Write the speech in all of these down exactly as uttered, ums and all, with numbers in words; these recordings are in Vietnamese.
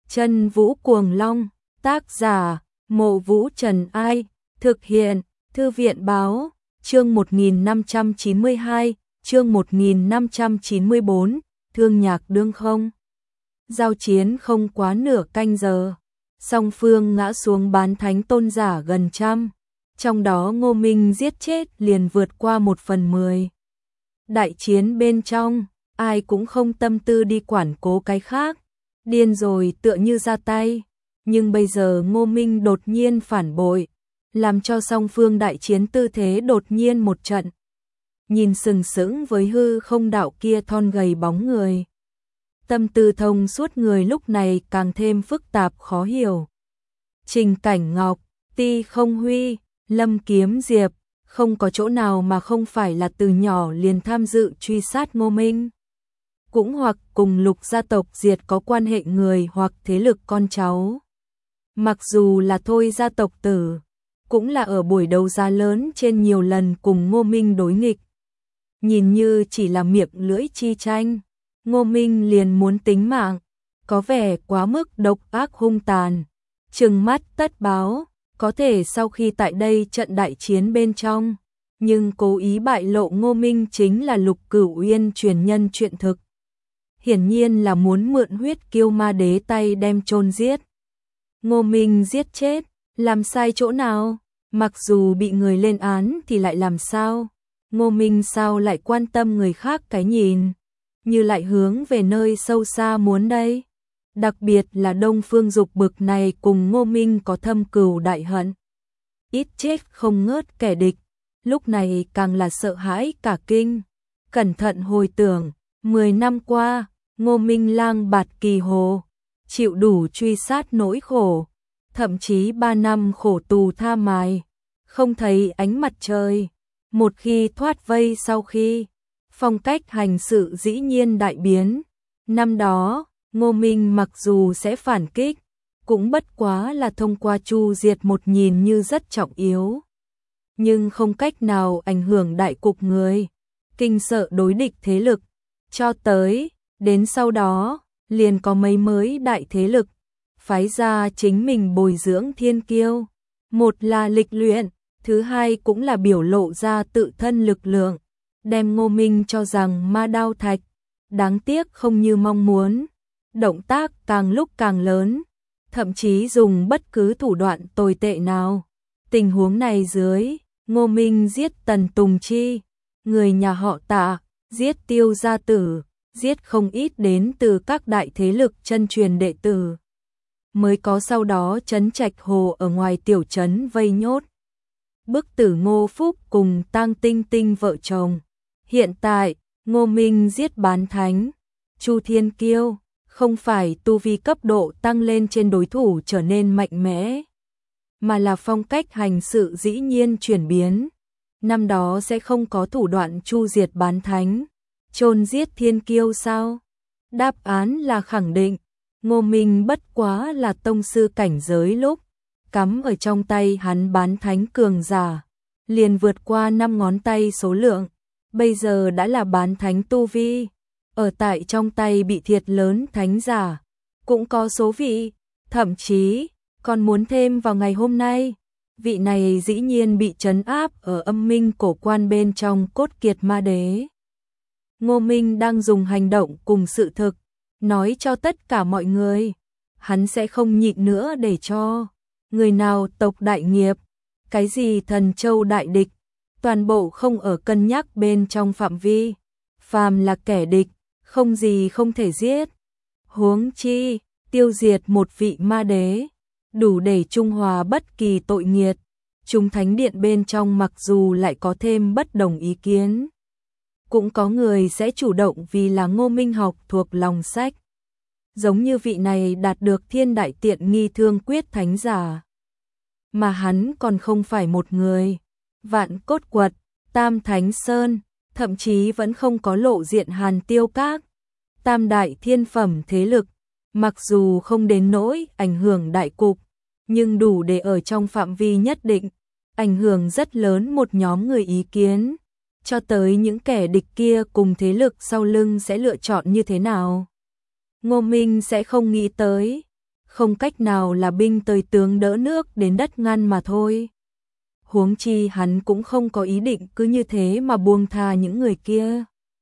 Chân Vũ Cuồng Long, tác giả, Mộ Vũ Trần Ai, thực hiện, Thư viện Báo, chương một nghìn năm trăm chín mươi hai, chương một nghìn năm trăm chín mươi bốn, thương nhạc đương không. Giao chiến không quá nửa canh giờ, song phương ngã xuống bán thánh tôn giả gần trăm, trong đó Ngô Minh giết chết liền vượt qua một phần mười. Đại chiến bên trong, ai cũng không tâm tư đi quản cố cái khác, điên rồi tựa như ra tay, nhưng bây giờ Ngô Minh đột nhiên phản bội, làm cho song phương đại chiến tư thế đột nhiên một trận. Nhìn sừng sững với hư không đạo kia thon gầy bóng người, tâm tư thông suốt người lúc này càng thêm phức tạp khó hiểu. Trình Cảnh Ngọc, Ti Không Huy, Lâm Kiếm Diệp, không có chỗ nào mà không phải là từ nhỏ liền tham dự truy sát Ngô Minh. Cũng hoặc cùng Lục gia tộc diệt có quan hệ người hoặc thế lực con cháu. Mặc dù là Thôi gia tộc tử, cũng là ở buổi đấu giá lớn trên nhiều lần cùng Ngô Minh đối nghịch. Nhìn như chỉ là miệng lưỡi chi tranh, Ngô Minh liền muốn tính mạng, có vẻ quá mức độc ác hung tàn, trừng mắt tất báo, có thể sau khi tại đây trận đại chiến bên trong, nhưng cố ý bại lộ Ngô Minh chính là Lục Cửu Uyên truyền nhân chuyện thực. Hiển nhiên là muốn mượn huyết kiêu ma đế tay đem chôn giết. Ngô Minh giết chết, làm sai chỗ nào? Mặc dù bị người lên án thì lại làm sao? Ngô Minh sao lại quan tâm người khác cái nhìn, như lại hướng về nơi sâu xa muốn đây? Đặc biệt là Đông Phương Dục bực này cùng Ngô Minh có thâm cừu đại hận. Ít chết không ngớt kẻ địch, lúc này càng là sợ hãi cả kinh. Cẩn thận hồi tưởng, mười năm qua, Ngô Minh lang bạt kỳ hồ, chịu đủ truy sát nỗi khổ, thậm chí ba năm khổ tù tha mài, không thấy ánh mặt trời. Một khi thoát vây sau khi, phong cách hành sự dĩ nhiên đại biến. Năm đó, Ngô Minh mặc dù sẽ phản kích, cũng bất quá là thông qua chu diệt một nhìn như rất trọng yếu, nhưng không cách nào ảnh hưởng đại cục người, kinh sợ đối địch thế lực. Cho tới, đến sau đó, liền có mấy mới đại thế lực, phái ra chính mình bồi dưỡng thiên kiêu. Một là lịch luyện, thứ hai cũng là biểu lộ ra tự thân lực lượng, đem Ngô Minh cho rằng ma đao thạch. Đáng tiếc không như mong muốn, động tác càng lúc càng lớn, thậm chí dùng bất cứ thủ đoạn tồi tệ nào. Tình huống này dưới, Ngô Minh giết Tần Tùng Chi, người nhà họ Tạ, giết Tiêu gia tử, giết không ít đến từ các đại thế lực chân truyền đệ tử. Mới có sau đó trấn Trạch Hồ ở ngoài tiểu trấn vây nhốt. Bức tử Ngô Phúc cùng Tang Tinh Tinh vợ chồng. Hiện tại, Ngô Minh giết bán thánh, Chu Thiên Kiêu, không phải tu vi cấp độ tăng lên trên đối thủ trở nên mạnh mẽ, mà là phong cách hành sự dĩ nhiên chuyển biến. Năm đó sẽ không có thủ đoạn chu diệt bán thánh, chôn giết thiên kiêu sao? Đáp án là khẳng định. Ngô Minh bất quá là tông sư cảnh giới lúc cắm ở trong tay hắn bán thánh cường giả, liền vượt qua năm ngón tay số lượng, bây giờ đã là bán thánh tu vi, ở tại trong tay bị thiệt lớn thánh giả, cũng có số vị, thậm chí còn muốn thêm vào ngày hôm nay, vị này dĩ nhiên bị trấn áp ở âm minh cổ quan bên trong cốt kiệt ma đế. Ngô Minh đang dùng hành động cùng sự thực nói cho tất cả mọi người, hắn sẽ không nhịn nữa để cho người nào tộc đại nghiệp, cái gì thần châu đại địch, toàn bộ không ở cân nhắc bên trong phạm vi, phàm là kẻ địch, không gì không thể giết. Huống chi, tiêu diệt một vị ma đế, đủ để trung hòa bất kỳ tội nghiệt. Chúng thánh điện bên trong mặc dù lại có thêm bất đồng ý kiến, cũng có người sẽ chủ động vì là Ngô Minh học thuộc lòng sách. Giống như vị này đạt được thiên đại tiện nghi thương quyết thánh giả. Mà hắn còn không phải một người. Vạn Cốt Quật, Tam Thánh Sơn, thậm chí vẫn không có lộ diện Hàn Tiêu Các. Tam đại thiên phẩm thế lực, mặc dù không đến nỗi ảnh hưởng đại cục, nhưng đủ để ở trong phạm vi nhất định, ảnh hưởng rất lớn một nhóm người ý kiến. Cho tới những kẻ địch kia cùng thế lực sau lưng sẽ lựa chọn như thế nào, Ngô Minh sẽ không nghĩ tới. không cách nào là binh tới tướng đỡ nước đến đất ngăn mà thôi. Huống chi hắn cũng không có ý định cứ như thế mà buông tha những người kia.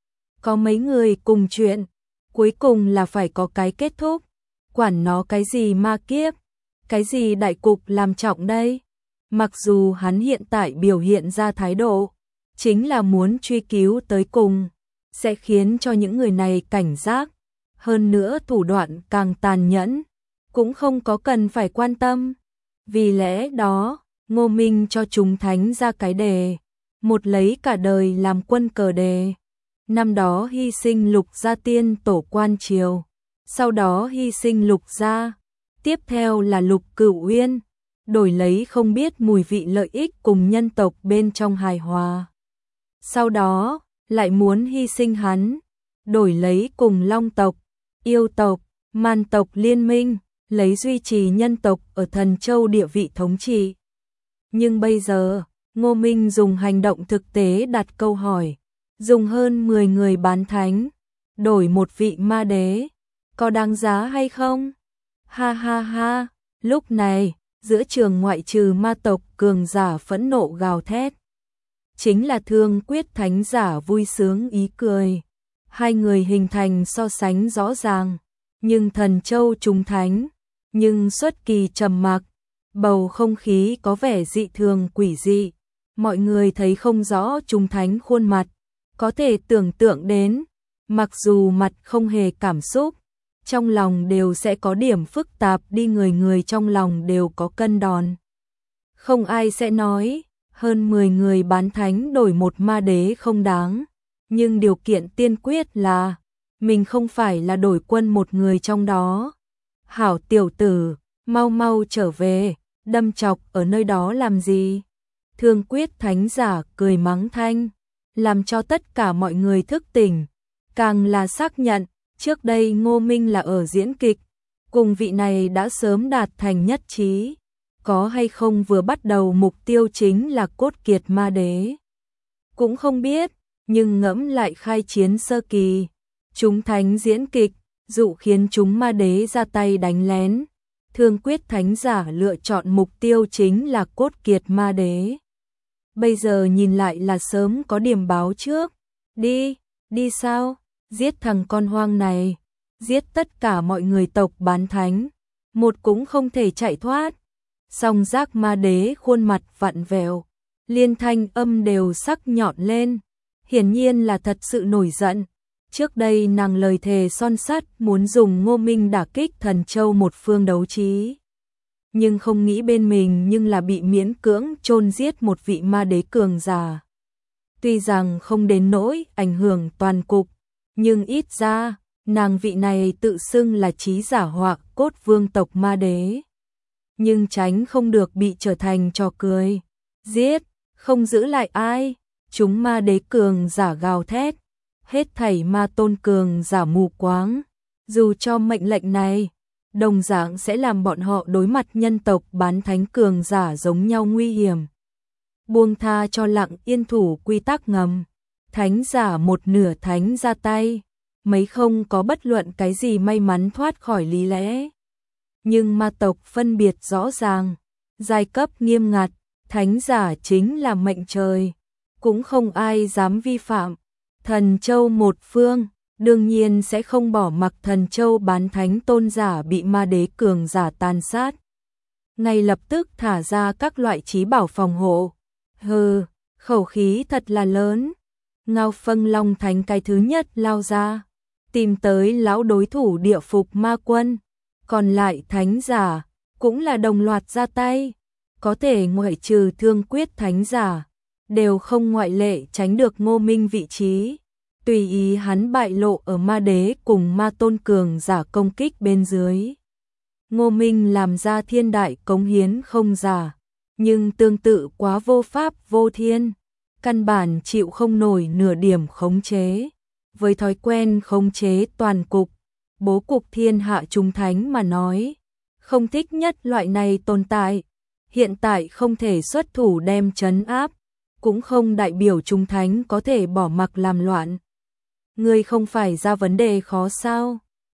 Có mấy người cùng chuyện, cuối cùng là phải có cái kết thúc, quản nó cái gì ma kiếp, cái gì đại cục làm trọng đây. Mặc dù hắn hiện tại biểu hiện ra thái độ, chính là muốn truy cứu tới cùng, sẽ khiến cho những người này cảnh giác, hơn nữa thủ đoạn càng tàn nhẫn, cũng không có cần phải quan tâm. Vì lẽ đó, Ngô Minh cho chúng thánh ra cái đề, một lấy cả đời làm quân cờ đề. Năm đó hy sinh Lục Gia tiên tổ quan triều, sau đó hy sinh Lục Gia, tiếp theo là Lục Cửu Uyên, đổi lấy không biết mùi vị lợi ích cùng nhân tộc bên trong hài hòa. Sau đó, lại muốn hy sinh hắn, đổi lấy cùng Long tộc, Yêu tộc, Man tộc liên minh, lấy duy trì nhân tộc ở Thần Châu địa vị thống trị. Nhưng bây giờ, Ngô Minh dùng hành động thực tế đặt câu hỏi, dùng hơn mười người bán thánh, đổi một vị ma đế, có đáng giá hay không? Ha ha ha, lúc này, giữa trường ngoại trừ ma tộc cường giả phẫn nộ gào thét. Chính là Thương Quyết thánh giả vui sướng ý cười. Hai người hình thành so sánh rõ ràng, nhưng Thần Châu chúng thánh, nhưng xuất kỳ trầm mặc, bầu không khí có vẻ dị thường quỷ dị. Mọi người thấy không rõ chúng thánh khuôn mặt, có thể tưởng tượng đến, mặc dù mặt không hề cảm xúc, trong lòng đều sẽ có điểm phức tạp đi, người người trong lòng đều có cân đòn. Không ai sẽ nói, hơn mười người bán thánh đổi một ma đế không đáng, nhưng điều kiện tiên quyết là, mình không phải là đổi quân một người trong đó. Hảo tiểu tử, mau mau trở về, đâm chọc ở nơi đó làm gì? Thương Quyết thánh giả cười mắng thanh, làm cho tất cả mọi người thức tỉnh, càng là xác nhận, trước đây Ngô Minh là ở diễn kịch, cùng vị này đã sớm đạt thành nhất trí, có hay không vừa bắt đầu mục tiêu chính là cốt kiệt ma đế. Cũng không biết, nhưng ngẫm lại khai chiến sơ kỳ, chúng thánh diễn kịch, dụ khiến chúng ma đế ra tay đánh lén. Thương Quyết thánh giả lựa chọn mục tiêu chính là cốt kiệt ma đế. Bây giờ nhìn lại là sớm có điểm báo trước. Đi, đi sao? Giết thằng con hoang này, giết tất cả mọi người tộc bán thánh, một cũng không thể chạy thoát. Song giác ma đế khuôn mặt vặn vẹo, liên thanh âm đều sắc nhọn lên, hiển nhiên là thật sự nổi giận. Trước đây nàng lời thề son sắt muốn dùng Ngô Minh đả kích Thần Châu một phương đấu trí, nhưng không nghĩ bên mình nhưng là bị miễn cưỡng chôn giết một vị ma đế cường giả. Tuy rằng không đến nỗi ảnh hưởng toàn cục, nhưng ít ra, nàng vị này tự xưng là trí giả hoặc cốt vương tộc ma đế. Nhưng tránh không được bị trở thành trò cười. Giết, không giữ lại ai. Chúng ma đế cường giả gào thét. Hết thảy ma tôn cường giả mù quáng. Dù cho mệnh lệnh này, đồng dạng sẽ làm bọn họ đối mặt nhân tộc bán thánh cường giả giống nhau nguy hiểm. Buông tha cho Lặng Yên thủ quy tắc ngầm. Thánh giả một nửa thánh ra tay, mấy không có bất luận cái gì may mắn thoát khỏi lý lẽ. Nhưng ma tộc phân biệt rõ ràng, giai cấp nghiêm ngặt, thánh giả chính là mệnh trời, cũng không ai dám vi phạm. Thần Châu một phương, đương nhiên sẽ không bỏ mặc Thần Châu bán thánh tôn giả bị ma đế cường giả tàn sát. Ngay lập tức thả ra các loại trí bảo phòng hộ. Hừ, khẩu khí thật là lớn. Ngao Phân Long Thánh cái thứ nhất lao ra, tìm tới lão đối thủ địa phục ma quân, còn lại thánh giả cũng là đồng loạt ra tay, có thể ngoại trừ Thương Quyết thánh giả, đều không ngoại lệ tránh được Ngô Minh vị trí, tùy ý hắn bại lộ ở ma đế cùng ma tôn cường giả công kích bên dưới. Ngô Minh làm ra thiên đại cống hiến không giả, nhưng tương tự quá vô pháp vô thiên, căn bản chịu không nổi nửa điểm khống chế. Với thói quen khống chế toàn cục, bố cục thiên hạ chúng thánh mà nói, không thích nhất loại này tồn tại. Hiện tại không thể xuất thủ đem trấn áp, cũng không đại biểu chúng thánh có thể bỏ mặc làm loạn. Ngươi không phải ra vấn đề khó sao?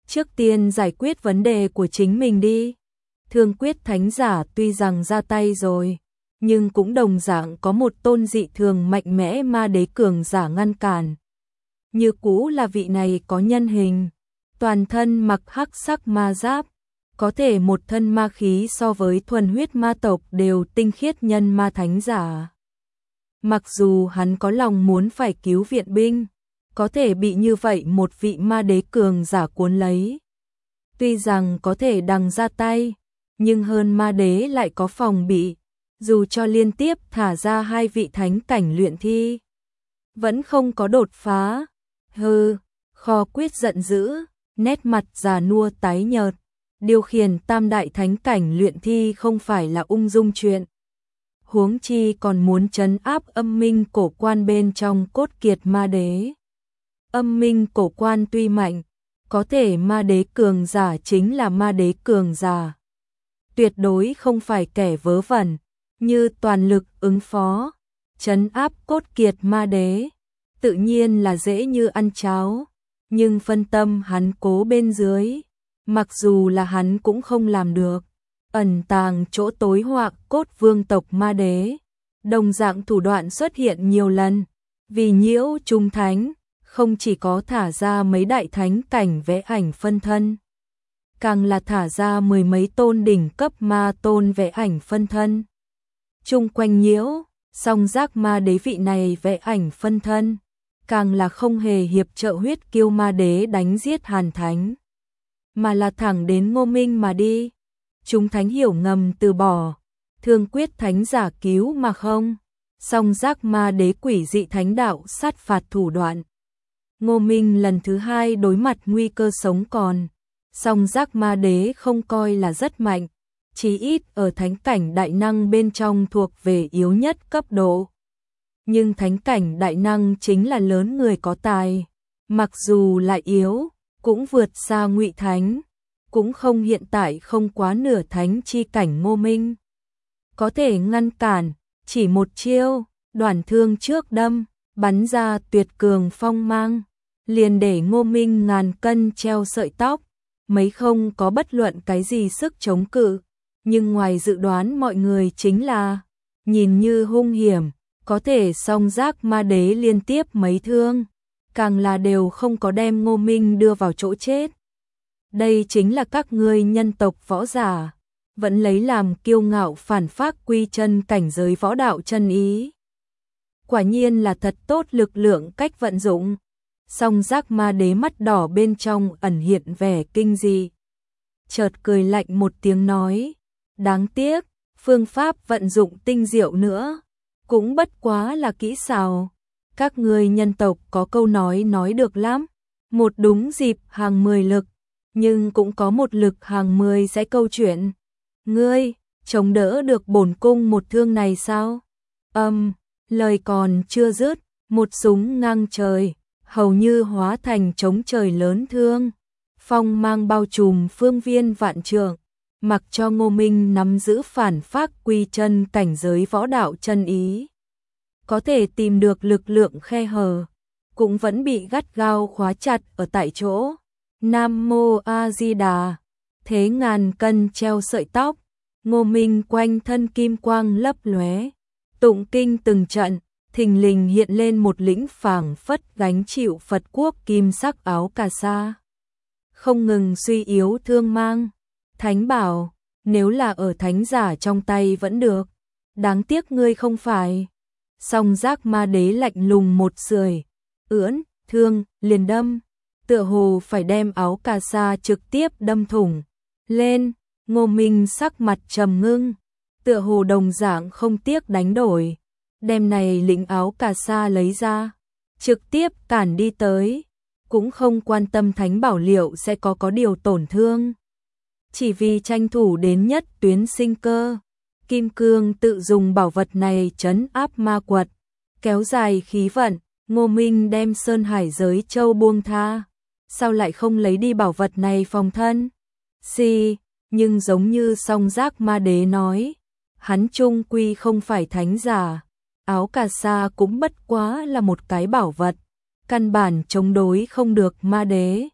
Trước tiên giải quyết vấn đề của chính mình đi. Thương Quyết thánh giả tuy rằng ra tay rồi, nhưng cũng đồng dạng có một tôn dị thường mạnh mẽ ma đế cường giả ngăn cản. Như cũ là vị này có nhân hình, toàn thân mặc hắc sắc ma giáp, có thể một thân ma khí so với thuần huyết ma tộc đều tinh khiết nhân ma thánh giả. Mặc dù hắn có lòng muốn phải cứu viện binh, có thể bị như vậy một vị ma đế cường giả cuốn lấy. Tuy rằng có thể đằng ra tay, nhưng hơn ma đế lại có phòng bị, dù cho liên tiếp thả ra hai vị thánh cảnh luyện thi, vẫn không có đột phá. Hừ, Kho Quyết giận dữ, nét mặt già nua tái nhợt, điều khiển tam đại thánh cảnh luyện thi không phải là ung dung chuyện. Huống chi còn muốn trấn áp âm minh cổ quan bên trong cốt kiệt ma đế. Âm minh cổ quan tuy mạnh, có thể ma đế cường giả chính là ma đế cường giả. Tuyệt đối không phải kẻ vớ vẩn, như toàn lực ứng phó, trấn áp cốt kiệt ma đế. Tự nhiên là dễ như ăn cháo, nhưng phân tâm hắn cố bên dưới, mặc dù là hắn cũng không làm được. Ẩn tàng chỗ tối hoặc cốt vương tộc ma đế, đồng dạng thủ đoạn xuất hiện nhiều lần, vì nhiễu trung thánh, không chỉ có thả ra mấy đại thánh cảnh vẽ ảnh phân thân, càng là thả ra mười mấy tôn đỉnh cấp ma tôn vẽ ảnh phân thân. Chung quanh nhiễu, song giác ma đế vị này vẽ ảnh phân thân, càng là không hề hiệp trợ huyết kiêu ma đế đánh giết Hàn Thánh, mà là thẳng đến Ngô Minh mà đi. Chúng thánh hiểu ngầm từ bỏ, Thương Quyết thánh giả cứu mà không, song giác ma đế quỷ dị thánh đạo sát phạt thủ đoạn. Ngô Minh lần thứ hai đối mặt nguy cơ sống còn, song giác ma đế không coi là rất mạnh, chí ít ở thánh cảnh đại năng bên trong thuộc về yếu nhất cấp độ. Nhưng thánh cảnh đại năng chính là lớn người có tài, mặc dù lại yếu, cũng vượt xa Ngụy Thánh, cũng không hiện tại không quá nửa thánh chi cảnh Ngô Minh. Có thể ngăn cản, chỉ một chiêu, đoản thương trước đâm, bắn ra tuyệt cường phong mang, liền để Ngô Minh ngàn cân treo sợi tóc, mấy không có bất luận cái gì sức chống cự. Nhưng ngoài dự đoán mọi người chính là, nhìn như hung hiểm, có thể song giác ma đế liên tiếp mấy thương, càng là đều không có đem Ngô Minh đưa vào chỗ chết. Đây chính là các ngươi nhân tộc võ giả, vẫn lấy làm kiêu ngạo phản phác quy chân cảnh giới võ đạo chân ý. Quả nhiên là thật tốt lực lượng cách vận dụng. Song giác ma đế mắt đỏ bên trong ẩn hiện vẻ kinh dị, chợt cười lạnh một tiếng nói, đáng tiếc, phương pháp vận dụng tinh diệu nữa, cũng bất quá là kỹ xảo. Các ngươi nhân tộc có câu nói nói được lắm, một đúng dịp hàng mười lực, nhưng cũng có một lực hàng mười sẽ câu chuyện. Ngươi, chống đỡ được bổn cung một thương này sao? Âm, lời còn chưa dứt, một súng ngang trời, hầu như hóa thành trống trời lớn thương. Phong mang bao trùm phương viên vạn trượng, mặc cho Ngô Minh nắm giữ phản phác quy chân cảnh giới võ đạo chân ý. Có thể tìm được lực lượng khe hở, cũng vẫn bị gắt gao khóa chặt ở tại chỗ. Nam Mô A Di Đà, thế ngàn cân treo sợi tóc, Ngô Minh quanh thân kim quang lấp lóe, tụng kinh từng trận, thình lình hiện lên một lĩnh phảng phất gánh chịu Phật quốc kim sắc áo cà sa, không ngừng suy yếu thương mang. Thánh bảo, nếu là ở thánh giả trong tay vẫn được, đáng tiếc ngươi không phải. Song giác ma đế lạnh lùng một sưởi, ưỡn, thương, liền đâm, tựa hồ phải đem áo cà sa trực tiếp đâm thủng. Lên, Ngô Minh sắc mặt trầm ngưng, tựa hồ đồng dạng không tiếc đánh đổi, đem này lĩnh áo cà sa lấy ra, trực tiếp cản đi tới, cũng không quan tâm thánh bảo liệu sẽ có có điều tổn thương. Chỉ vì tranh thủ đến nhất tuyến sinh cơ, Kim Cương tự dùng bảo vật này trấn áp ma quật, kéo dài khí vận. Ngô Minh đem Sơn Hải giới châu buông tha, sao lại không lấy đi bảo vật này phòng thân? Si, nhưng giống như song giác ma đế nói, hắn chung quy không phải thánh giả, áo cà sa cũng bất quá là một cái bảo vật, căn bản chống đối không được ma đế.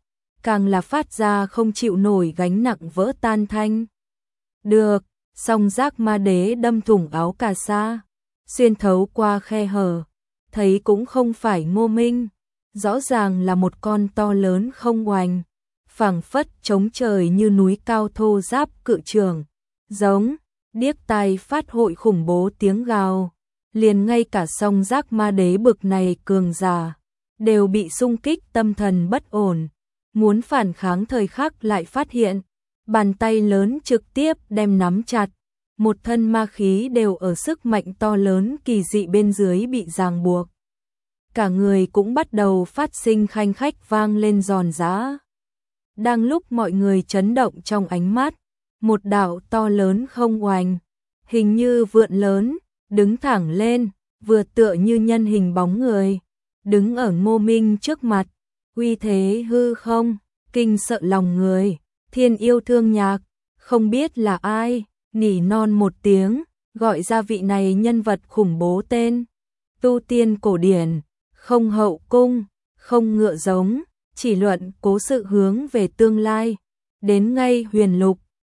càng là phát ra không chịu nổi gánh nặng vỡ tan thanh. Được, song giác ma đế đâm thủng áo cà sa, xuyên thấu qua khe hở, thấy cũng không phải Ngô Minh, rõ ràng là một con to lớn không oành, phảng phất chống trời như núi cao thô giáp cự trường, giống, điếc tai phát hội khủng bố tiếng gào, liền ngay cả song giác ma đế bực này cường giả, đều bị xung kích tâm thần bất ổn, muốn phản kháng thời khắc lại phát hiện, bàn tay lớn trực tiếp đem nắm chặt, một thân ma khí đều ở sức mạnh to lớn kỳ dị bên dưới bị ràng buộc. Cả người cũng bắt đầu phát sinh khanh khách vang lên giòn giã. Đang lúc mọi người chấn động trong ánh mắt, một đạo to lớn không oành, hình như vượn lớn, đứng thẳng lên, vừa tựa như nhân hình bóng người, đứng ở Ngô Minh trước mặt, uy thế hư không, kinh sợ lòng người, thiên yêu thương nhạc, không biết là ai, nỉ non một tiếng, gọi ra vị này nhân vật khủng bố tên, tu tiên cổ điển, không hậu cung, không ngựa giống, chỉ luận cố sự hướng về tương lai, đến ngay huyền lục,